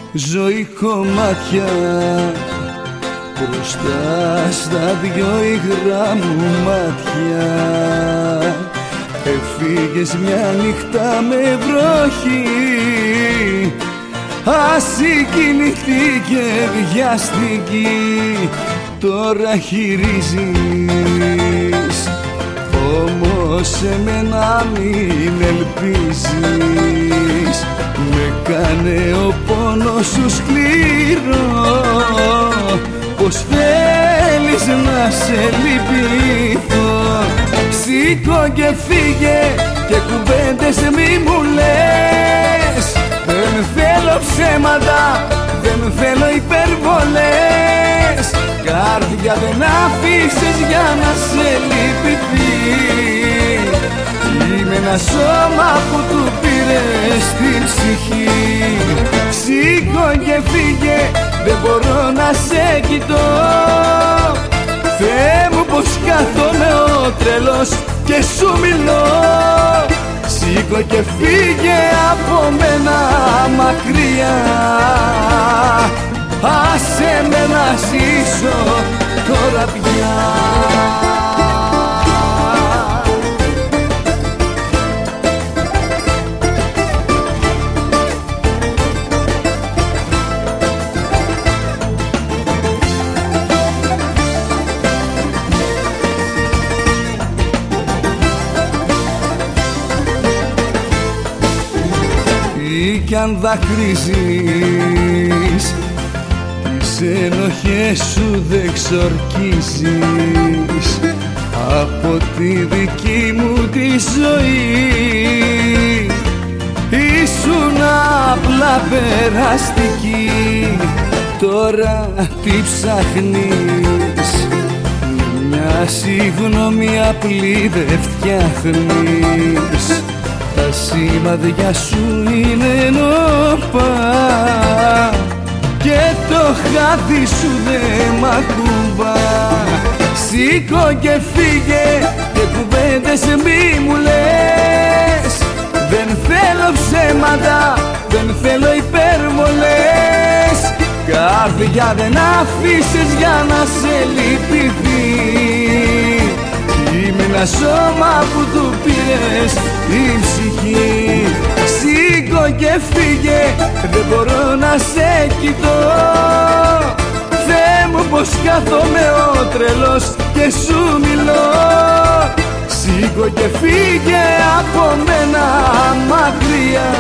ζωή κομμάτια μπροστά στα δυο υγρά μου μάτια. Έφυγες μια νύχτα με βροχή, ασυγκινητή και βιαστική. Τώρα χειρίζεις, όμως εμένα μην ελπίζεις. Με κάνε ο πόνος σου σκληρό, πως θέλεις να σε λυπηθώ. Σήκω και φύγε και κουβέντες μη μου λες. Δεν θέλω ψέματα, δεν θέλω υπερβολές. Καρδιά δεν άφησες για να σε λυπηθεί. Είμαι ένα σώμα που του πήρες την ψυχή. Σήκω και φύγε, δεν μπορώ να σε κοιτώ. Θεέ μου πως κάθομαι ο τρελός και σου μιλώ. Σήκω και φύγε από μένα μακριά. Άσε με να ζήσω τώρα πια. Ή κι αν δακρύζεις, τις ενοχές σου δεν ξορκίζεις. Από τη δική μου τη ζωή ήσουν απλά περαστική. Τώρα τι ψάχνεις, μια συγγνώμη απλή δεν φτιάχνεις. Τα σημάδια σου είναι νόπα και το χάδι σου δεν μ' ακουμπά. Σήκω και φύγε και κουβέντες μη μου λες. Δεν θέλω ψέματα, δεν θέλω υπερβολές. Καρδιά δεν άφησες για να σε λυπηθεί. Είμαι ένα σώμα που του πήρες την ψυχή. Σήκω και φύγε, δεν μπορώ να σε κοιτώ. Θεέ μου πως κάθομαι ο τρελός και σου μιλώ. Σήκω και φύγε από μένα μακριά.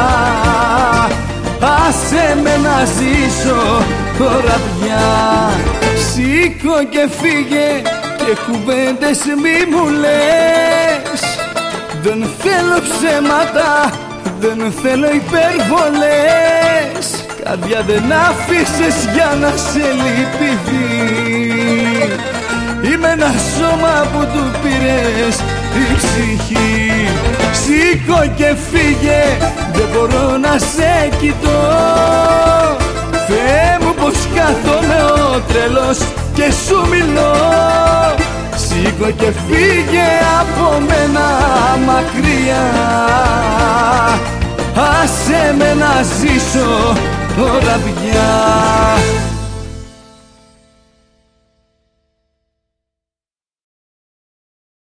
Άσε με να ζήσω τώρα πια. Σήκω και φύγε και κουβέντες μη μου λες. Δεν θέλω ψέματα, δεν θέλω υπερβολές. Καρδιά δεν άφησες για να σε λυπηθεί. Είμαι ένα σώμα που του πήρες την ψυχή. Σήκω και φύγε, δεν μπορώ να σε κοιτώ. Θεέ μου πως κάθομαι ο τρελός και σου μιλώ. Σήκω και φύγε από μένα μακριά. Άσε με να ζήσω τώρα πια.